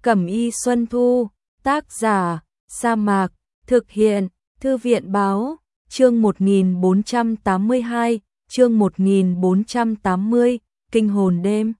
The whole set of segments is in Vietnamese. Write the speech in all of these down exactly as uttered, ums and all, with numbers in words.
Cẩm y Xuân Thu, tác giả, Sa Mạc, thực hiện, Thư viện Báo, chương một nghìn bốn trăm tám mươi hai, chương một nghìn bốn trăm tám mươi, Kinh hồn đêm.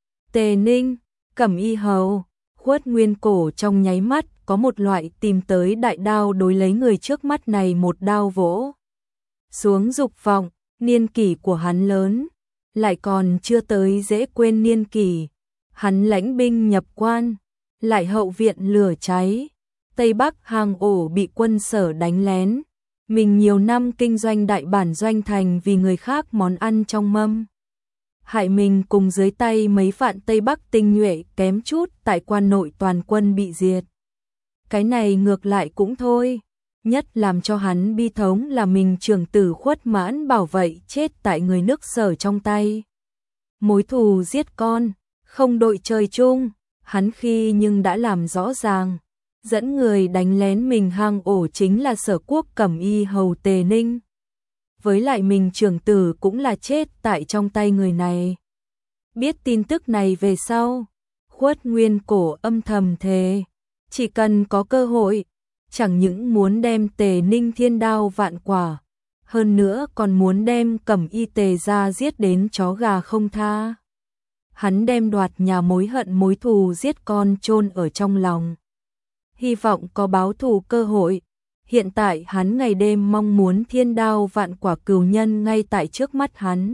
Tề Ninh, Cẩm y hầu, Khuất Nguyên Cổ trong nháy mắt có một loại tìm tới đại đao đối lấy người trước mắt này một đao vỗ xuống dục vọng. Niên kỷ của hắn lớn, lại còn chưa tới dễ quên niên kỷ. Hắn lãnh binh nhập quan, lại hậu viện lửa cháy, Tây Bắc hàng ổ bị quân Sở đánh lén. Mình nhiều năm kinh doanh đại bản doanh thành vì người khác món ăn trong mâm. Hại mình cùng dưới tay mấy vạn Tây Bắc tinh nhuệ kém chút tại quan nội toàn quân bị diệt. Cái này ngược lại cũng thôi. Nhất làm cho hắn bi thống là mình trưởng tử Khuất Mãn Bảo vậy chết tại người nước Sở trong tay. Mối thù giết con, không đội trời chung, hắn khi nhưng đã làm rõ ràng. Dẫn người đánh lén mình hang ổ chính là Sở Quốc Cẩm y hầu Tề Ninh. Với lại mình trưởng tử cũng là chết tại trong tay người này. Biết tin tức này về sau, Khuất Nguyên Cổ âm thầm thề, chỉ cần có cơ hội, chẳng những muốn đem Tề Ninh thiên đao vạn quả, hơn nữa còn muốn đem Cẩm y Tề ra giết đến chó gà không tha. Hắn đem đoạt nhà mối hận mối thù giết con chôn ở trong lòng. Hy vọng có báo thù cơ hội. Hiện tại hắn ngày đêm mong muốn thiên đao vạn quả cừu nhân ngay tại trước mắt hắn.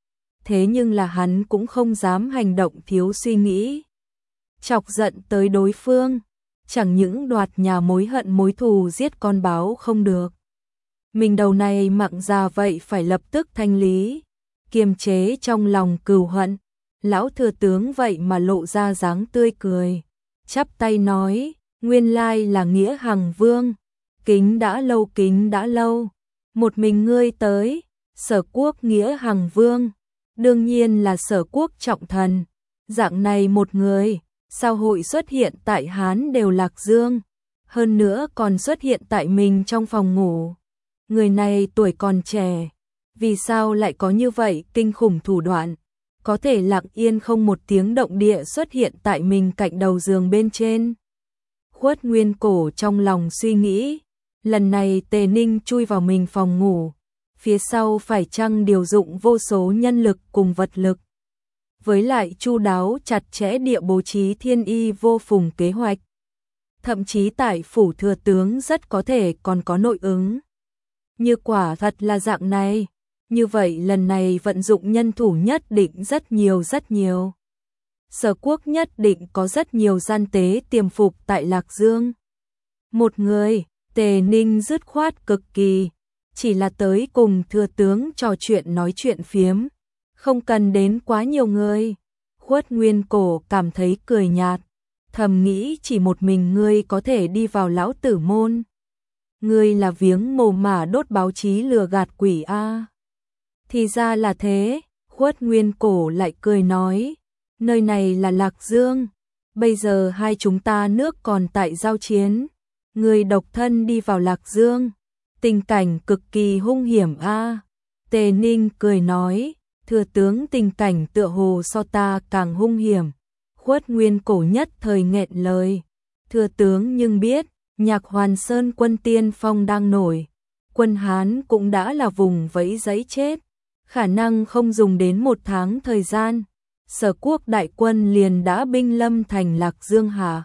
Thế nhưng là hắn cũng không dám hành động thiếu suy nghĩ. Chọc giận tới đối phương, chẳng những đoạt nhà mối hận mối thù giết con báo không được. Mình đầu này mặng ra vậy phải lập tức thanh lý, kiềm chế trong lòng cừu hận. Lão thừa tướng vậy mà lộ ra dáng tươi cười, chắp tay nói, nguyên lai là Nghĩa Hằng Vương, kính đã lâu kính đã lâu, một mình ngươi tới, Sở Quốc Nghĩa Hằng Vương, đương nhiên là Sở Quốc trọng thần, dạng này một người, sao hội xuất hiện tại Hán đều Lạc Dương, hơn nữa còn xuất hiện tại mình trong phòng ngủ. Người này tuổi còn trẻ, vì sao lại có như vậy kinh khủng thủ đoạn, có thể lặng yên không một tiếng động địa xuất hiện tại mình cạnh đầu giường bên trên. Khuất Nguyên Cổ trong lòng suy nghĩ, lần này Tề Ninh chui vào mình phòng ngủ, phía sau phải chăng điều dụng vô số nhân lực cùng vật lực. Với lại chu đáo chặt chẽ địa bố trí thiên y vô phùng kế hoạch. Thậm chí tại phủ thừa tướng rất có thể còn có nội ứng. Như quả thật là dạng này, như vậy lần này vận dụng nhân thủ nhất định rất nhiều rất nhiều. Sở Quốc nhất định có rất nhiều gian tế tiềm phục tại Lạc Dương. Một người, Tề Ninh dứt khoát cực kỳ, chỉ là tới cùng thừa tướng trò chuyện nói chuyện phiếm, không cần đến quá nhiều người. Khuất Nguyên Cổ cảm thấy cười nhạt, thầm nghĩ chỉ một mình ngươi có thể đi vào lão tử môn. Ngươi là viếng mồ mả đốt báo chí lừa gạt quỷ a. Thì ra là thế, Khuất Nguyên Cổ lại cười nói, nơi này là Lạc Dương, bây giờ hai chúng ta nước còn tại giao chiến, người độc thân đi vào Lạc Dương, tình cảnh cực kỳ hung hiểm a. Tề Ninh cười nói, thừa tướng tình cảnh tựa hồ so ta càng hung hiểm. Khuất Nguyên Cổ nhất thời nghẹn lời, thừa tướng nhưng biết, Nhạc Hoàn Sơn quân tiên phong đang nổi, quân Hán cũng đã là vùng vẫy giấy chết, khả năng không dùng đến một tháng thời gian. Sở Quốc đại quân liền đã binh lâm thành Lạc Dương hả?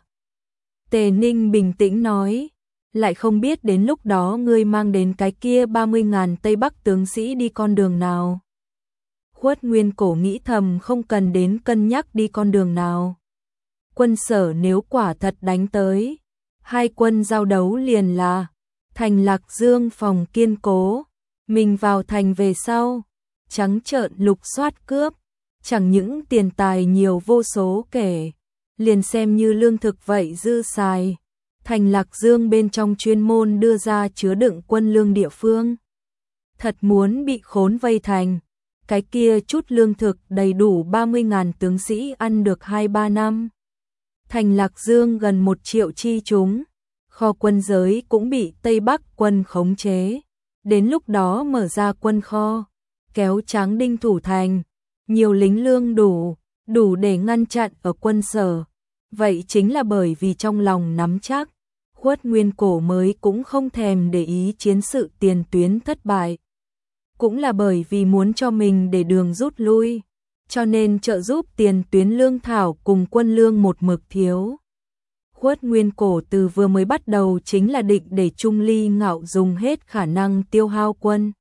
Tề Ninh bình tĩnh nói, lại không biết đến lúc đó ngươi mang đến cái kia ba mươi ngàn Tây Bắc tướng sĩ đi con đường nào. Khuất Nguyên Cổ nghĩ thầm không cần đến cân nhắc đi con đường nào. Quân Sở nếu quả thật đánh tới, hai quân giao đấu liền là thành Lạc Dương phòng kiên cố, mình vào thành về sau, trắng trợn lục soát cướp. Chẳng những tiền tài nhiều vô số kể, liền xem như lương thực vậy dư xài. Thành Lạc Dương bên trong chuyên môn đưa ra chứa đựng quân lương địa phương. Thật muốn bị khốn vây thành, cái kia chút lương thực đầy đủ ba mươi ngàn tướng sĩ ăn được hai ba năm. Thành Lạc Dương gần một triệu chi chúng, kho quân giới cũng bị Tây Bắc quân khống chế. Đến lúc đó mở ra quân kho, kéo Tráng Đinh thủ thành. Nhiều lính lương đủ, đủ để ngăn chặn ở quân Sở. Vậy chính là bởi vì trong lòng nắm chắc, Khuất Nguyên Cổ mới cũng không thèm để ý chiến sự tiền tuyến thất bại. Cũng là bởi vì muốn cho mình để đường rút lui, cho nên trợ giúp tiền tuyến lương thảo cùng quân lương một mực thiếu. Khuất Nguyên Cổ từ vừa mới bắt đầu chính là định để Trung Ly Ngạo dùng hết khả năng tiêu hao quân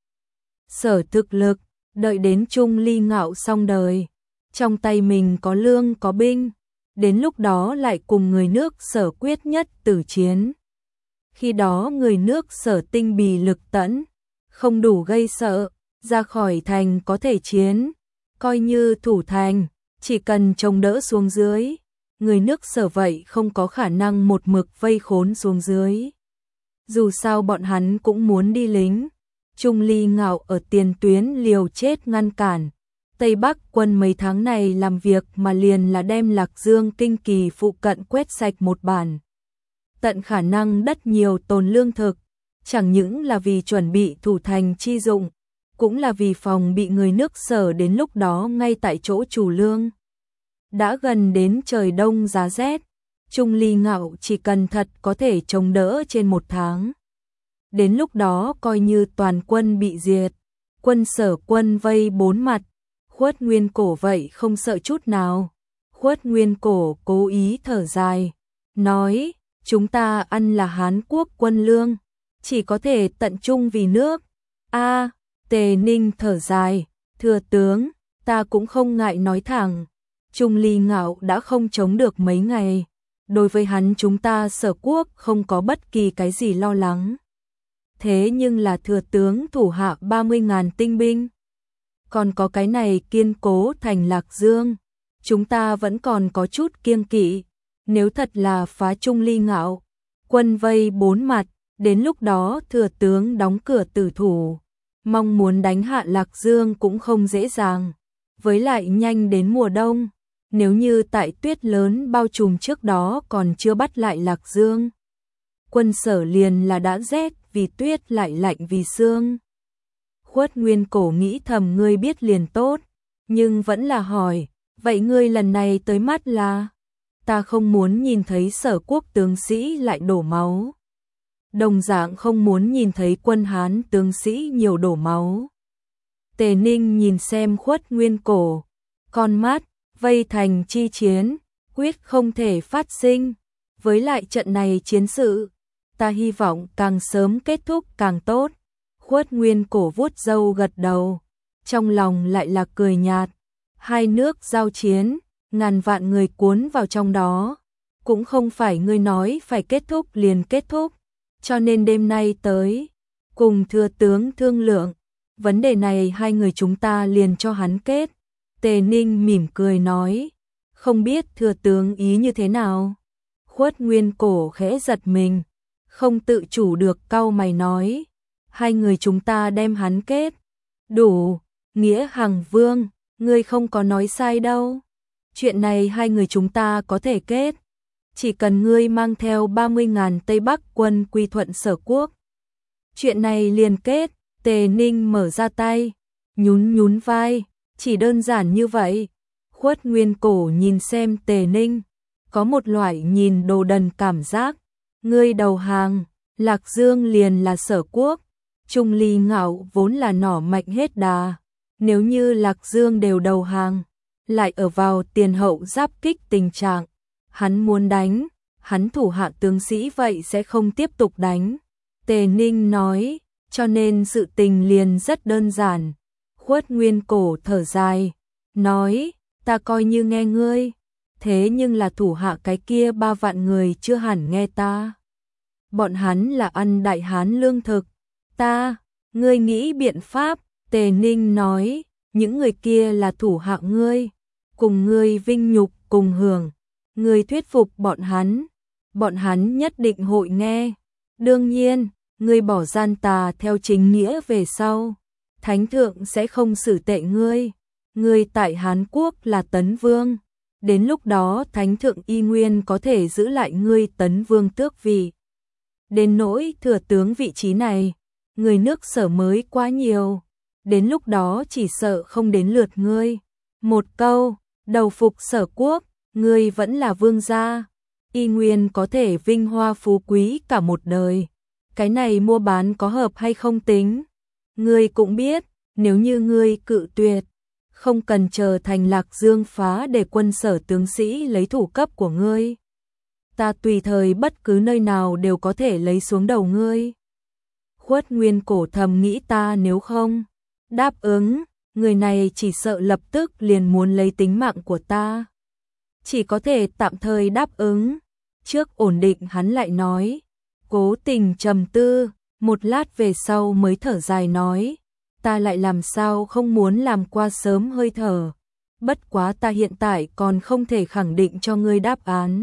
sở thực lực, đợi đến Trung Ly Ngạo xong đời, trong tay mình có lương có binh, đến lúc đó lại cùng người nước Sở quyết nhất tử chiến. Khi đó người nước Sở tinh bì lực tẫn, không đủ gây sợ, ra khỏi thành có thể chiến, coi như thủ thành, chỉ cần chống đỡ xuống dưới, người nước Sở vậy không có khả năng một mực vây khốn xuống dưới. Dù sao bọn hắn cũng muốn đi lính, Trung Ly Ngạo ở tiền tuyến liều chết ngăn cản. Tây Bắc quân mấy tháng này làm việc mà liền là đem Lạc Dương kinh kỳ phụ cận quét sạch một bản. Tận khả năng đất nhiều tồn lương thực, chẳng những là vì chuẩn bị thủ thành chi dụng, cũng là vì phòng bị người nước Sở đến lúc đó ngay tại chỗ chủ lương. Đã gần đến trời đông giá rét, Trung Ly Ngạo chỉ cần thật có thể chống đỡ trên một tháng. Đến lúc đó coi như toàn quân bị diệt, quân Sở quân vây bốn mặt, Khuất Nguyên Cổ vậy không sợ chút nào. Khuất Nguyên Cổ cố ý thở dài, nói, chúng ta ăn là Hán Quốc quân lương, chỉ có thể tận trung vì nước. A, Tề Ninh thở dài, thưa tướng, ta cũng không ngại nói thẳng, Trung Ly Ngạo đã không chống được mấy ngày, đối với hắn chúng ta Sở quốc không có bất kỳ cái gì lo lắng. Thế nhưng là thừa tướng thủ hạ ba mươi ngàn tinh binh, còn có cái này kiên cố thành Lạc Dương, chúng ta vẫn còn có chút kiêng kỵ, nếu thật là phá Trung Ly Ngạo, quân vây bốn mặt, đến lúc đó thừa tướng đóng cửa tử thủ, mong muốn đánh hạ Lạc Dương cũng không dễ dàng, với lại nhanh đến mùa đông, nếu như tại tuyết lớn bao trùm trước đó còn chưa bắt lại Lạc Dương, quân Sở liền là đã rét vì tuyết lại lạnh vì sương. Khuất Nguyên Cổ nghĩ thầm ngươi biết liền tốt, nhưng vẫn là hỏi, vậy ngươi lần này tới mắt là? Ta không muốn nhìn thấy Sở quốc tướng sĩ lại đổ máu. Đồng dạng không muốn nhìn thấy quân Hán tướng sĩ nhiều đổ máu. Tề Ninh nhìn xem Khuất Nguyên Cổ, con mắt, vây thành chi chiến, quyết không thể phát sinh. Với lại trận này chiến sự, ta hy vọng càng sớm kết thúc càng tốt. Khuất Nguyên Cổ vuốt râu gật đầu, trong lòng lại là cười nhạt. Hai nước giao chiến, ngàn vạn người cuốn vào trong đó, cũng không phải ngươi nói phải kết thúc liền kết thúc, cho nên đêm nay tới, cùng thừa tướng thương lượng, vấn đề này hai người chúng ta liền cho hắn kết. Tề Ninh mỉm cười nói, không biết thừa tướng ý như thế nào. Khuất Nguyên Cổ khẽ giật mình, không tự chủ được cau mày nói, hai người chúng ta đem hắn kết. Đủ, Nghĩa Hằng Vương, ngươi không có nói sai đâu. Chuyện này hai người chúng ta có thể kết. Chỉ cần ngươi mang theo ba mươi ngàn Tây Bắc quân quy thuận Sở quốc. Chuyện này liền kết. Tề Ninh mở ra tay, nhún nhún vai, chỉ đơn giản như vậy. Khuất Nguyên Cổ nhìn xem Tề Ninh, có một loại nhìn đồ đần cảm giác. Ngươi đầu hàng, Lạc Dương liền là Sở quốc. Trung Ly Ngạo vốn là nỏ mạnh hết đà, nếu như Lạc Dương đều đầu hàng, lại ở vào tiền hậu giáp kích tình trạng, hắn muốn đánh, hắn thủ hạ tướng sĩ vậy sẽ không tiếp tục đánh. Tề Ninh nói, cho nên sự tình liền rất đơn giản. Khuất Nguyên Cổ thở dài, nói, ta coi như nghe ngươi, thế nhưng là thủ hạ cái kia ba vạn người chưa hẳn nghe ta. Bọn hắn là ăn Đại Hán lương thực. Ta, ngươi nghĩ biện pháp. Tề Ninh nói, những người kia là thủ hạ ngươi, cùng ngươi vinh nhục cùng hưởng, ngươi thuyết phục bọn hắn, bọn hắn nhất định hội nghe. Đương nhiên, ngươi bỏ gian tà theo chính nghĩa về sau, thánh thượng sẽ không xử tệ ngươi, ngươi tại Hán Quốc là Tấn Vương, đến lúc đó thánh thượng y nguyên có thể giữ lại ngươi Tấn Vương tước vị. Đến nỗi thừa tướng vị trí này, người nước Sở mới quá nhiều, đến lúc đó chỉ sợ không đến lượt ngươi. Một câu, đầu phục Sở quốc, ngươi vẫn là vương gia, y nguyên có thể vinh hoa phú quý cả một đời. Cái này mua bán có hợp hay không tính. Ngươi cũng biết, nếu như ngươi cự tuyệt, không cần chờ thành Lạc Dương phá để quân Sở tướng sĩ lấy thủ cấp của ngươi. Ta tùy thời bất cứ nơi nào đều có thể lấy xuống đầu ngươi. Khuất Nguyên Cổ thầm nghĩ ta nếu không đáp ứng, người này chỉ sợ lập tức liền muốn lấy tính mạng của ta. Chỉ có thể tạm thời đáp ứng. Trước ổn định hắn lại nói, cố tình trầm tư, một lát về sau mới thở dài nói, ta lại làm sao không muốn làm qua sớm hơi thở. Bất quá ta hiện tại còn không thể khẳng định cho ngươi đáp án.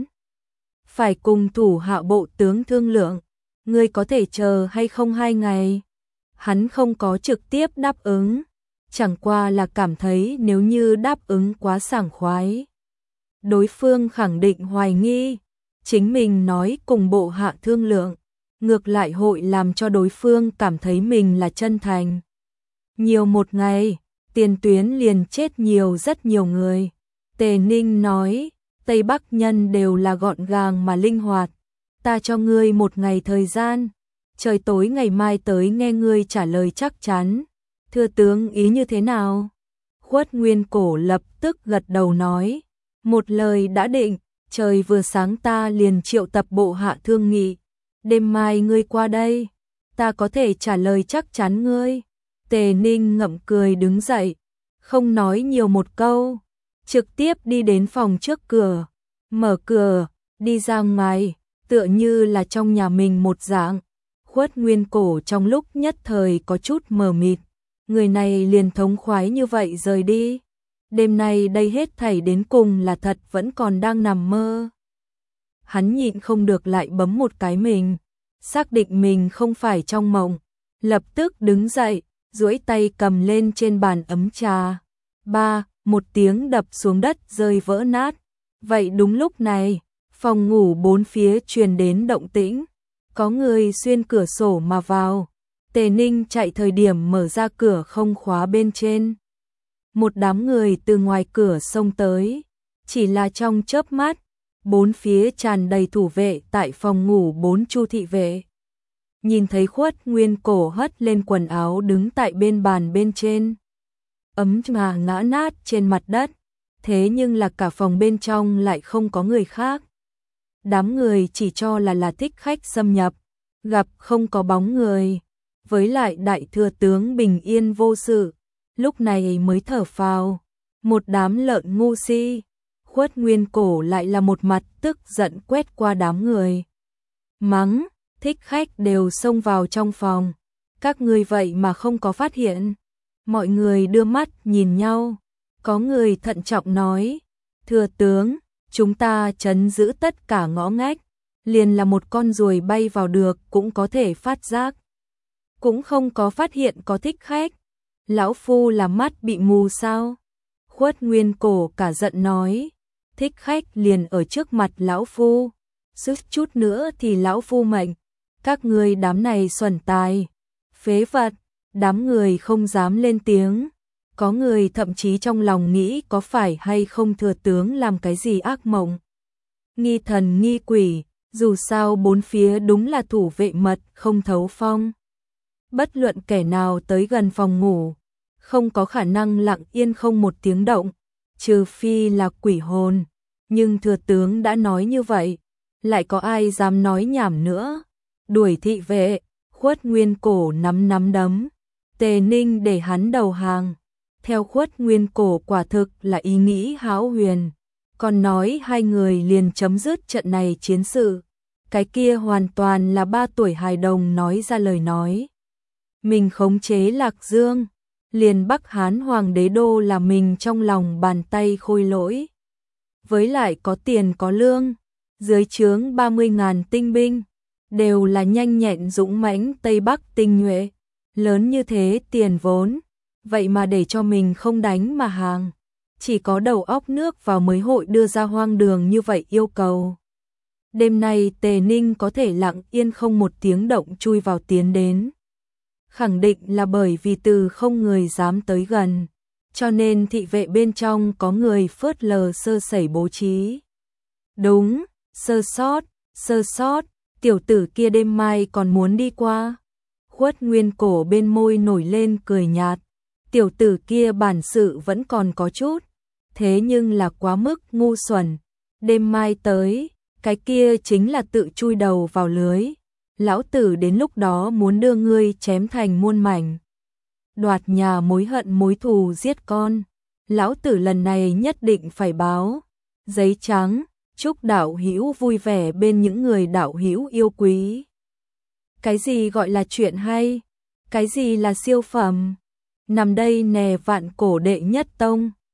Phải cùng thủ hạ bộ tướng thương lượng, ngươi có thể chờ hay không hai ngày. Hắn không có trực tiếp đáp ứng, chẳng qua là cảm thấy nếu như đáp ứng quá sảng khoái, đối phương khẳng định hoài nghi, chính mình nói cùng bộ hạ thương lượng, ngược lại hội làm cho đối phương cảm thấy mình là chân thành. Nhiều một ngày, tiền tuyến liền chết nhiều rất nhiều người. Tề Ninh nói, Tây Bắc nhân đều là gọn gàng mà linh hoạt. Ta cho ngươi một ngày thời gian, trời tối ngày mai tới nghe ngươi trả lời chắc chắn. Thưa tướng ý như thế nào? Khuất Nguyên Cổ lập tức gật đầu nói, một lời đã định, trời vừa sáng ta liền triệu tập bộ hạ thương nghị. Đêm mai ngươi qua đây, ta có thể trả lời chắc chắn ngươi. Tề Ninh ngậm cười đứng dậy, không nói nhiều một câu, trực tiếp đi đến phòng trước cửa, mở cửa, đi ra ngoài, tựa như là trong nhà mình một dạng. Khuất Nguyên Cổ trong lúc nhất thời có chút mờ mịt, người này liền thống khoái như vậy rời đi. Đêm nay đây hết thảy đến cùng là thật vẫn còn đang nằm mơ. Hắn nhịn không được lại bấm một cái mình, xác định mình không phải trong mộng, lập tức đứng dậy, duỗi tay cầm lên trên bàn ấm trà. Ba, một tiếng đập xuống đất rơi vỡ nát. Vậy đúng lúc này, phòng ngủ bốn phía truyền đến động tĩnh, có người xuyên cửa sổ mà vào. Tề Ninh chạy thời điểm mở ra cửa không khóa bên trên. Một đám người từ ngoài cửa xông tới, chỉ là trong chớp mắt, bốn phía tràn đầy thủ vệ tại phòng ngủ bốn Chu thị vệ. Nhìn thấy Khuất Nguyên Cổ hất lên quần áo đứng tại bên bàn bên trên, ấm trà ngã nát trên mặt đất, thế nhưng là cả phòng bên trong lại không có người khác. Đám người chỉ cho là là thích khách xâm nhập, gặp không có bóng người, với lại đại thừa tướng bình yên vô sự, lúc này mới thở phào. Một đám lợn ngu si. Khuất Nguyên Cổ lại là một mặt tức giận quét qua đám người, mắng, thích khách đều xông vào trong phòng, các ngươi vậy mà không có phát hiện. Mọi người đưa mắt nhìn nhau, có người thận trọng nói, thưa tướng, chúng ta trấn giữ tất cả ngõ ngách, liền là một con ruồi bay vào được cũng có thể phát giác, cũng không có phát hiện có thích khách. Lão phu là mắt bị mù sao? Khuất Nguyên Cổ cả giận nói, thích khách liền ở trước mặt lão phu, sức chút nữa thì lão phu mệnh. Các ngươi đám này xuẩn tài, phế vật. Đám người không dám lên tiếng, có người thậm chí trong lòng nghĩ có phải hay không thừa tướng làm cái gì ác mộng. Nghi thần nghi quỷ, dù sao bốn phía đúng là thủ vệ mật không thấu phong. Bất luận kẻ nào tới gần phòng ngủ, không có khả năng lặng yên không một tiếng động, trừ phi là quỷ hồn. Nhưng thừa tướng đã nói như vậy, lại có ai dám nói nhảm nữa. Đuổi thị vệ, Khuất Nguyên Cổ nắm nắm đấm. Tề Ninh để hắn đầu hàng. Theo Khuất Nguyên Cổ quả thực là ý nghĩ hão huyền, còn nói hai người liền chấm dứt trận này chiến sự. Cái kia hoàn toàn là ba tuổi hài đồng nói ra lời nói. Mình khống chế Lạc Dương, liền Bắc Hán Hoàng đế đô là mình trong lòng bàn tay khôi lỗi. Với lại có tiền có lương, dưới trướng ba mươi ngàn tinh binh, đều là nhanh nhẹn dũng mãnh Tây Bắc tinh nhuệ. Lớn như thế tiền vốn, vậy mà để cho mình không đánh mà hàng. Chỉ có đầu óc nước vào mới hội đưa ra hoang đường như vậy yêu cầu. Đêm nay Tề Ninh có thể lặng yên không một tiếng động chui vào tiến đến, khẳng định là bởi vì từ không người dám tới gần, cho nên thị vệ bên trong có người phớt lờ sơ sẩy bố trí. Đúng, sơ sót, sơ sót, tiểu tử kia đêm mai còn muốn đi qua. Khuất Nguyên Cổ bên môi nổi lên cười nhạt, tiểu tử kia bản sự vẫn còn có chút, thế nhưng là quá mức ngu xuẩn, đêm mai tới, cái kia chính là tự chui đầu vào lưới, lão tử đến lúc đó muốn đưa ngươi chém thành muôn mảnh. Đoạt nhà mối hận mối thù giết con, lão tử lần này nhất định phải báo. Giấy trắng, chúc đạo hữu vui vẻ bên những người đạo hữu yêu quý. Cái gì gọi là chuyện hay? Cái gì là siêu phẩm? Nằm đây nè vạn cổ đệ nhất tông.